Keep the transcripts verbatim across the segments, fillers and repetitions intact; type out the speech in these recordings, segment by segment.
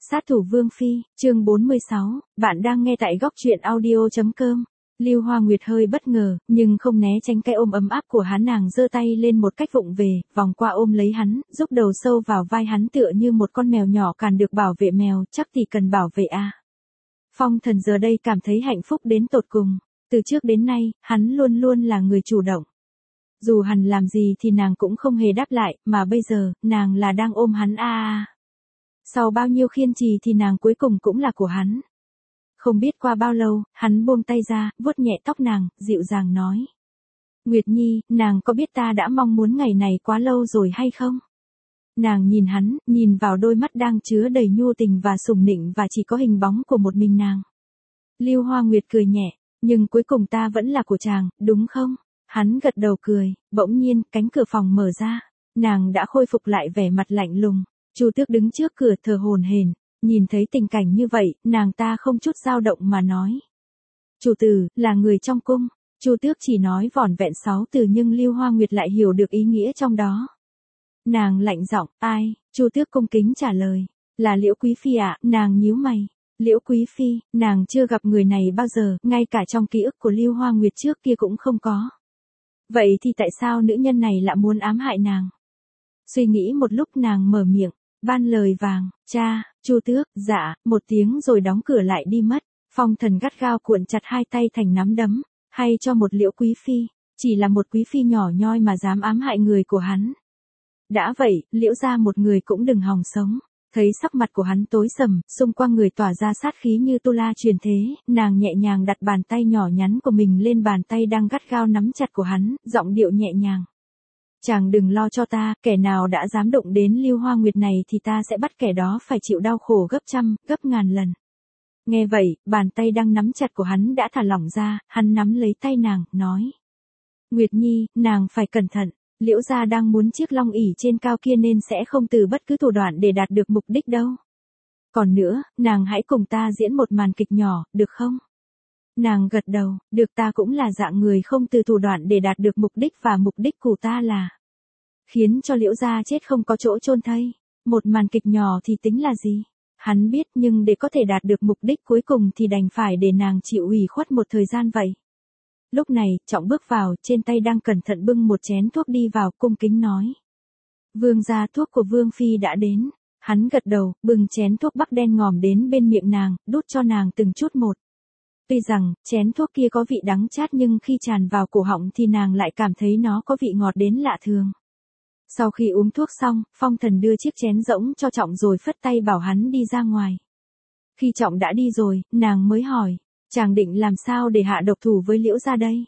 Sát thủ Vương Phi, chương bốn mươi sáu, bạn đang nghe tại góc truyện audio.com. Lưu Hoa Nguyệt hơi bất ngờ, nhưng không né tránh cái ôm ấm áp của hắn, nàng giơ tay lên một cách vụng về, vòng qua ôm lấy hắn, rúc đầu sâu vào vai hắn tựa như một con mèo nhỏ càng được bảo vệ mèo, chắc thì cần bảo vệ à. Phong Thần giờ đây cảm thấy hạnh phúc đến tột cùng, từ trước đến nay, hắn luôn luôn là người chủ động. Dù hắn làm gì thì nàng cũng không hề đáp lại, mà bây giờ, nàng là đang ôm hắn a à. Sau bao nhiêu khiên trì thì nàng cuối cùng cũng là của hắn. Không biết qua bao lâu, hắn buông tay ra, vuốt nhẹ tóc nàng, dịu dàng nói. Nguyệt Nhi, nàng có biết ta đã mong muốn ngày này quá lâu rồi hay không? Nàng nhìn hắn, nhìn vào đôi mắt đang chứa đầy nhu tình và sủng nịnh và chỉ có hình bóng của một mình nàng. Lưu Hoa Nguyệt cười nhẹ, nhưng cuối cùng ta vẫn là của chàng, đúng không? Hắn gật đầu cười, bỗng nhiên, cánh cửa phòng mở ra. Nàng đã khôi phục lại vẻ mặt lạnh lùng. Chu Tước đứng trước cửa thở hổn hển, nhìn thấy tình cảnh như vậy, nàng ta không chút dao động mà nói. Chủ tử, là người trong cung. Chu Tước chỉ nói vỏn vẹn sáu từ nhưng Lưu Hoa Nguyệt lại hiểu được ý nghĩa trong đó. Nàng lạnh giọng, ai? Chu Tước cung kính trả lời, là Liễu Quý Phi ạ. Nàng nhíu mày, Liễu Quý Phi, nàng chưa gặp người này bao giờ, ngay cả trong ký ức của Lưu Hoa Nguyệt trước kia cũng không có. Vậy thì tại sao nữ nhân này lại muốn ám hại nàng? Suy nghĩ một lúc nàng mở miệng, ban lời vàng, cha. Chu Tước, dạ, một tiếng rồi đóng cửa lại đi mất. Phong Thần gắt gao cuộn chặt hai tay thành nắm đấm, hay cho một Liễu Quý Phi, chỉ là một quý phi nhỏ nhoi mà dám ám hại người của hắn. Đã vậy, Liễu gia một người cũng đừng hòng sống. Thấy sắc mặt của hắn tối sầm, xung quanh người tỏa ra sát khí như tu la truyền thế, nàng nhẹ nhàng đặt bàn tay nhỏ nhắn của mình lên bàn tay đang gắt gao nắm chặt của hắn, giọng điệu nhẹ nhàng. Chàng đừng lo cho ta, kẻ nào đã dám động đến Lưu Hoa Nguyệt này thì ta sẽ bắt kẻ đó phải chịu đau khổ gấp trăm, gấp ngàn lần. Nghe vậy, bàn tay đang nắm chặt của hắn đã thả lỏng ra, hắn nắm lấy tay nàng, nói. Nguyệt Nhi, nàng phải cẩn thận, Liễu gia đang muốn chiếc long ỷ trên cao kia nên sẽ không từ bất cứ thủ đoạn để đạt được mục đích đâu. Còn nữa, nàng hãy cùng ta diễn một màn kịch nhỏ, được không? Nàng gật đầu, được, ta cũng là dạng người không từ thủ đoạn để đạt được mục đích và mục đích của ta là khiến cho Liễu gia chết không có chỗ chôn thây. Một màn kịch nhỏ thì tính là gì? Hắn biết nhưng để có thể đạt được mục đích cuối cùng thì đành phải để nàng chịu ủy khuất một thời gian vậy. Lúc này, Trọng bước vào, trên tay đang cẩn thận bưng một chén thuốc đi vào, cung kính nói. Vương gia, thuốc của Vương Phi đã đến. Hắn gật đầu, bưng chén thuốc bắc đen ngòm đến bên miệng nàng, đút cho nàng từng chút một. Tuy rằng, chén thuốc kia có vị đắng chát nhưng khi tràn vào cổ họng thì nàng lại cảm thấy nó có vị ngọt đến lạ thường. Sau khi uống thuốc xong, Phong Thần đưa chiếc chén rỗng cho Trọng rồi phất tay bảo hắn đi ra ngoài. Khi Trọng đã đi rồi, nàng mới hỏi, chàng định làm sao để hạ độc thủ với Liễu gia đây?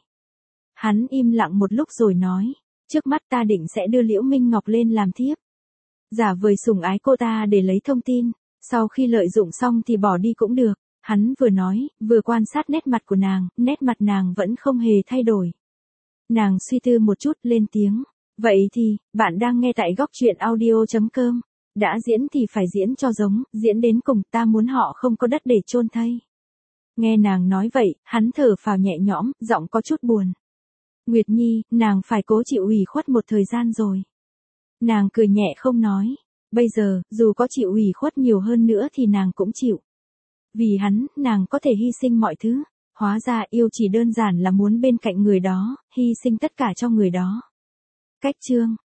Hắn im lặng một lúc rồi nói, trước mắt ta định sẽ đưa Liễu Minh Ngọc lên làm thiếp. Giả vời sủng ái cô ta để lấy thông tin, sau khi lợi dụng xong thì bỏ đi cũng được. Hắn vừa nói, vừa quan sát nét mặt của nàng, nét mặt nàng vẫn không hề thay đổi. Nàng suy tư một chút lên tiếng. Vậy thì, bạn đang nghe tại góc truyện audio.com. Đã diễn thì phải diễn cho giống, diễn đến cùng, ta muốn họ không có đất để chôn thây. Nghe nàng nói vậy, hắn thở phào nhẹ nhõm, giọng có chút buồn. Nguyệt Nhi, nàng phải cố chịu ủy khuất một thời gian rồi. Nàng cười nhẹ không nói. Bây giờ, dù có chịu ủy khuất nhiều hơn nữa thì nàng cũng chịu. Vì hắn, nàng có thể hy sinh mọi thứ. Hóa ra yêu chỉ đơn giản là muốn bên cạnh người đó, hy sinh tất cả cho người đó. Cách chương